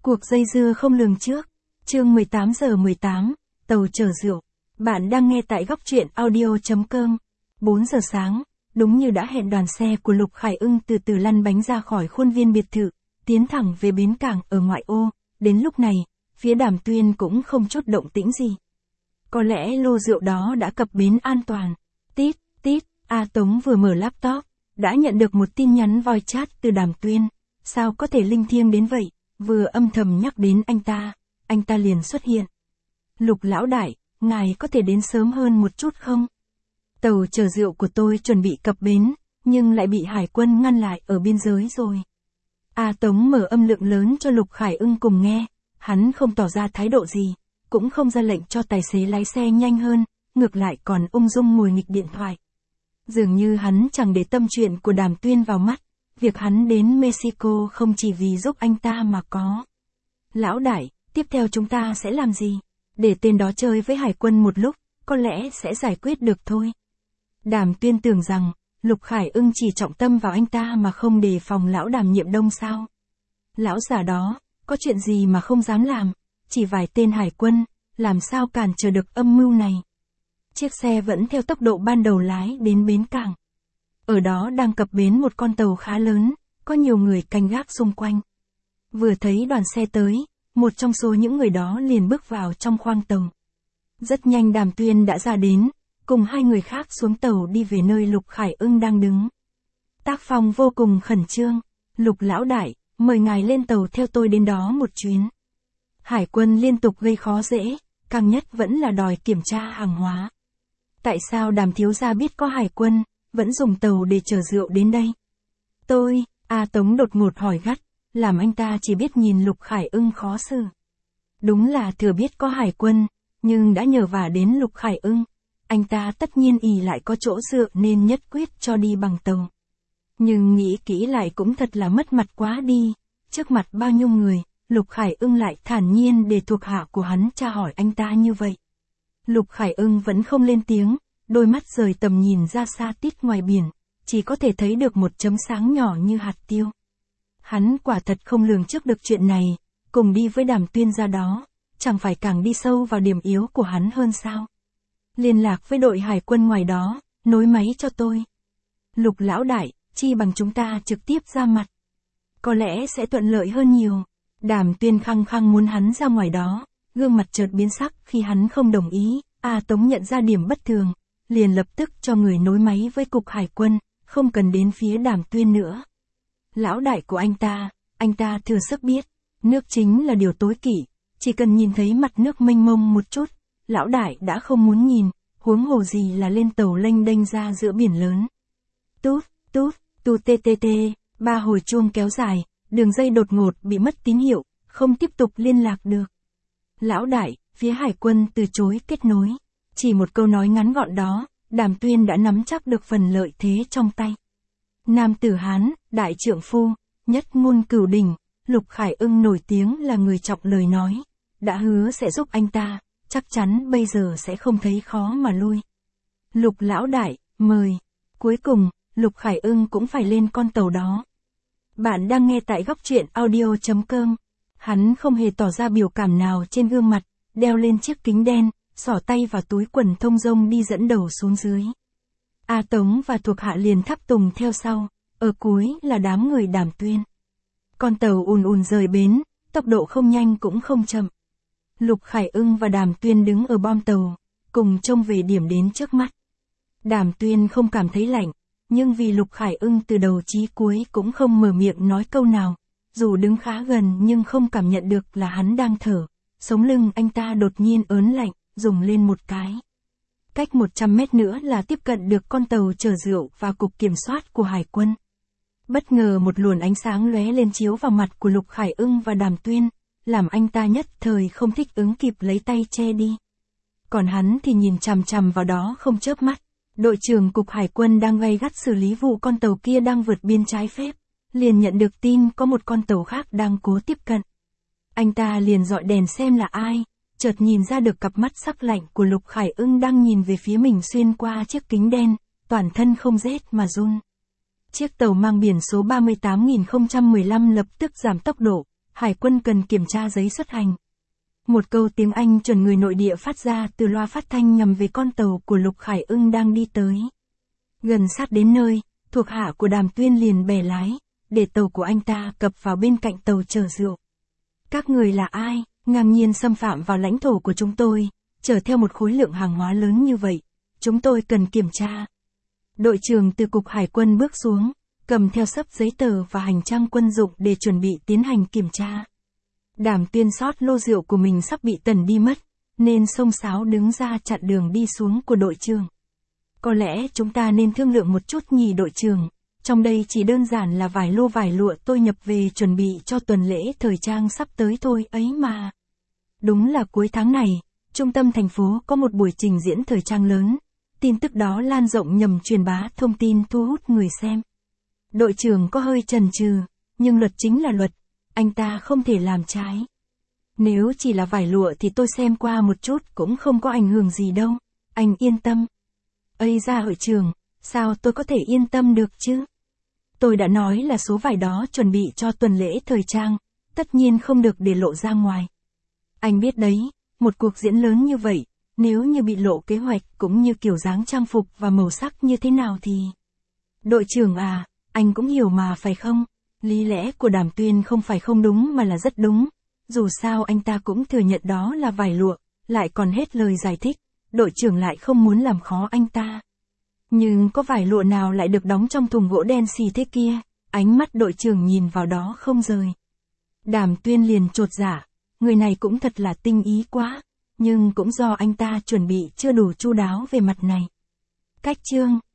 Cuộc dây dưa không lường trước. Chương 18 giờ 18, tàu chở rượu. Bạn đang nghe tại góc truyện audio.com. 4 giờ sáng, đúng như đã hẹn, đoàn xe của Lục Khải Ưng từ từ lăn bánh ra khỏi khuôn viên biệt thự, tiến thẳng về bến cảng ở ngoại ô. Đến lúc này, phía Đàm Tuyên cũng không chút động tĩnh gì. Có lẽ lô rượu đó đã cập bến an toàn. Tít, tít, A Tống vừa mở laptop, đã nhận được một tin nhắn voice chat từ Đàm Tuyên. Sao có thể linh thiêng đến vậy? Vừa âm thầm nhắc đến anh ta liền xuất hiện. Lục lão đại, ngài có thể đến sớm hơn một chút không? Tàu chở rượu của tôi chuẩn bị cập bến, nhưng lại bị hải quân ngăn lại ở biên giới rồi. A Tống mở âm lượng lớn cho Lục Khải Ưng cùng nghe, hắn không tỏ ra thái độ gì, cũng không ra lệnh cho tài xế lái xe nhanh hơn, ngược lại còn ung dung ngồi nghịch điện thoại. Dường như hắn chẳng để tâm chuyện của Đàm Tuyên vào mắt, việc hắn đến Mexico không chỉ vì giúp anh ta mà có. Lão đại, tiếp theo chúng ta sẽ làm gì? Để tên đó chơi với hải quân một lúc, có lẽ sẽ giải quyết được thôi. Đàm Tuyên tưởng rằng, Lục Khải Ưng chỉ trọng tâm vào anh ta mà không đề phòng lão Đàm Nhiệm Đông sao? Lão già đó, có chuyện gì mà không dám làm, chỉ vài tên hải quân, làm sao cản trở được âm mưu này? Chiếc xe vẫn theo tốc độ ban đầu lái đến bến cảng. Ở đó đang cập bến một con tàu khá lớn, có nhiều người canh gác xung quanh. Vừa thấy đoàn xe tới, một trong số những người đó liền bước vào trong khoang tàu. Rất nhanh Đàm Tuyên đã ra đến, cùng hai người khác xuống tàu đi về nơi Lục Khải Ưng đang đứng. Tác phong vô cùng khẩn trương. Lục lão đại, mời ngài lên tàu theo tôi đến đó một chuyến. Hải quân liên tục gây khó dễ, càng nhất vẫn là đòi kiểm tra hàng hóa. Tại sao Đàm thiếu gia biết có hải quân, vẫn dùng tàu để chở rượu đến đây? A Tống đột ngột hỏi gắt, làm anh ta chỉ biết nhìn Lục Khải Ưng khó xử. Đúng là thừa biết có hải quân, nhưng đã nhờ vả đến Lục Khải Ưng. Anh ta tất nhiên ỷ lại có chỗ dựa nên nhất quyết cho đi bằng tàu. Nhưng nghĩ kỹ lại cũng thật là mất mặt quá đi, trước mặt bao nhiêu người, Lục Khải Ưng lại thản nhiên để thuộc hạ của hắn tra hỏi anh ta như vậy. Lục Khải Ưng vẫn không lên tiếng, đôi mắt rời tầm nhìn ra xa tít ngoài biển, chỉ có thể thấy được một chấm sáng nhỏ như hạt tiêu. Hắn quả thật không lường trước được chuyện này, cùng đi với Đàm Tuyên ra đó, chẳng phải càng đi sâu vào điểm yếu của hắn hơn sao? Liên lạc với đội hải quân ngoài đó, nối máy cho tôi. Lục lão đại, chi bằng chúng ta trực tiếp ra mặt. Có lẽ sẽ thuận lợi hơn nhiều. Đàm Tuyên khăng khăng muốn hắn ra ngoài đó, gương mặt chợt biến sắc khi hắn không đồng ý. A Tống nhận ra điểm bất thường, liền lập tức cho người nối máy với cục hải quân, không cần đến phía Đàm Tuyên nữa. Lão đại của anh ta thừa sức biết, nước chính là điều tối kỵ, chỉ cần nhìn thấy mặt nước mênh mông một chút, lão đại đã không muốn nhìn, huống hồ gì là lên tàu lênh đênh ra giữa biển lớn. Tút, tu tê tê tê, 3 hồi chuông kéo dài, đường dây đột ngột bị mất tín hiệu, không tiếp tục liên lạc được. Lão đại, phía hải quân từ chối kết nối. Chỉ một câu nói ngắn gọn đó, Đàm Tuyên đã nắm chắc được phần lợi thế trong tay. Nam tử Hán, đại trượng phu, nhất ngôn cửu đỉnh, Lục Khải Ưng nổi tiếng là người trọng lời nói. Đã hứa sẽ giúp anh ta, chắc chắn bây giờ sẽ không thấy khó mà lui. Lục lão đại, mời. Cuối cùng, Lục Khải Ưng cũng phải lên con tàu đó. Bạn đang nghe tại góc truyện audio.com. Hắn không hề tỏ ra biểu cảm nào trên gương mặt, đeo lên chiếc kính đen, xỏ tay vào túi quần thông rông đi dẫn đầu xuống dưới. A Tống và thuộc hạ liền tháp tùng theo sau, ở cuối là đám người Đàm Tuyên. Con tàu ùn rời bến, tốc độ không nhanh cũng không chậm. Lục Khải Ưng và Đàm Tuyên đứng ở bom tàu, cùng trông về điểm đến trước mắt. Đàm Tuyên không cảm thấy lạnh, nhưng vì Lục Khải Ưng từ đầu chí cuối cũng không mở miệng nói câu nào, dù đứng khá gần nhưng không cảm nhận được là hắn đang thở, sống lưng anh ta đột nhiên ớn lạnh, rùng lên một cái. Cách 100 mét nữa là tiếp cận được con tàu chở rượu và cục kiểm soát của hải quân. Bất ngờ một luồng ánh sáng lóe lên chiếu vào mặt của Lục Khải Ưng và Đàm Tuyên, làm anh ta nhất thời không thích ứng kịp lấy tay che đi. Còn hắn thì nhìn chằm chằm vào đó không chớp mắt. Đội trưởng cục hải quân đang gay gắt xử lý vụ con tàu kia đang vượt biên trái phép, liền nhận được tin có một con tàu khác đang cố tiếp cận. Anh ta liền dọi đèn xem là ai, chợt nhìn ra được cặp mắt sắc lạnh của Lục Khải Ưng đang nhìn về phía mình xuyên qua chiếc kính đen, toàn thân không rét mà run. Chiếc tàu mang biển số 38.015 lập tức giảm tốc độ, Hải quân cần kiểm tra giấy xuất hành. Một câu tiếng Anh chuẩn người nội địa phát ra từ loa phát thanh nhằm về con tàu của Lục Khải Ưng đang đi tới. Gần sát đến nơi, thuộc hạ của Đàm Tuyên liền bẻ lái, để tàu của anh ta cập vào bên cạnh tàu chở rượu. Các người là ai, ngang nhiên xâm phạm vào lãnh thổ của chúng tôi, chở theo một khối lượng hàng hóa lớn như vậy, chúng tôi cần kiểm tra. Đội trưởng từ cục hải quân bước xuống, cầm theo xấp giấy tờ và hành trang quân dụng để chuẩn bị tiến hành kiểm tra. Đàm Tuyên sót lô rượu của mình sắp bị tần đi mất, nên xông xáo đứng ra chặn đường đi xuống của đội trưởng. Có lẽ chúng ta nên thương lượng một chút nhỉ đội trưởng, trong đây chỉ đơn giản là vài lô vải lụa tôi nhập về chuẩn bị cho tuần lễ thời trang sắp tới thôi ấy mà. Đúng là cuối tháng này, trung tâm thành phố có một buổi trình diễn thời trang lớn, tin tức đó lan rộng nhằm truyền bá thông tin thu hút người xem. Đội trưởng có hơi chần chừ, nhưng luật chính là luật, anh ta không thể làm trái. Nếu chỉ là vải lụa thì tôi xem qua một chút cũng không có ảnh hưởng gì đâu, anh yên tâm. Ây da hội trưởng, sao tôi có thể yên tâm được chứ? Tôi đã nói là số vải đó chuẩn bị cho tuần lễ thời trang, tất nhiên không được để lộ ra ngoài. Anh biết đấy, một cuộc diễn lớn như vậy, nếu như bị lộ kế hoạch cũng như kiểu dáng trang phục và màu sắc như thế nào thì... Đội trưởng à, anh cũng hiểu mà phải không? Lý lẽ của Đàm Tuyên không phải không đúng mà là rất đúng. Dù sao anh ta cũng thừa nhận đó là vải lụa, lại còn hết lời giải thích, đội trưởng lại không muốn làm khó anh ta. Nhưng có vải lụa nào lại được đóng trong thùng gỗ đen xì thế kia, ánh mắt đội trưởng nhìn vào đó không rời. Đàm Tuyên liền chột dạ, người này cũng thật là tinh ý quá, nhưng cũng do anh ta chuẩn bị chưa đủ chu đáo về mặt này. Cách chương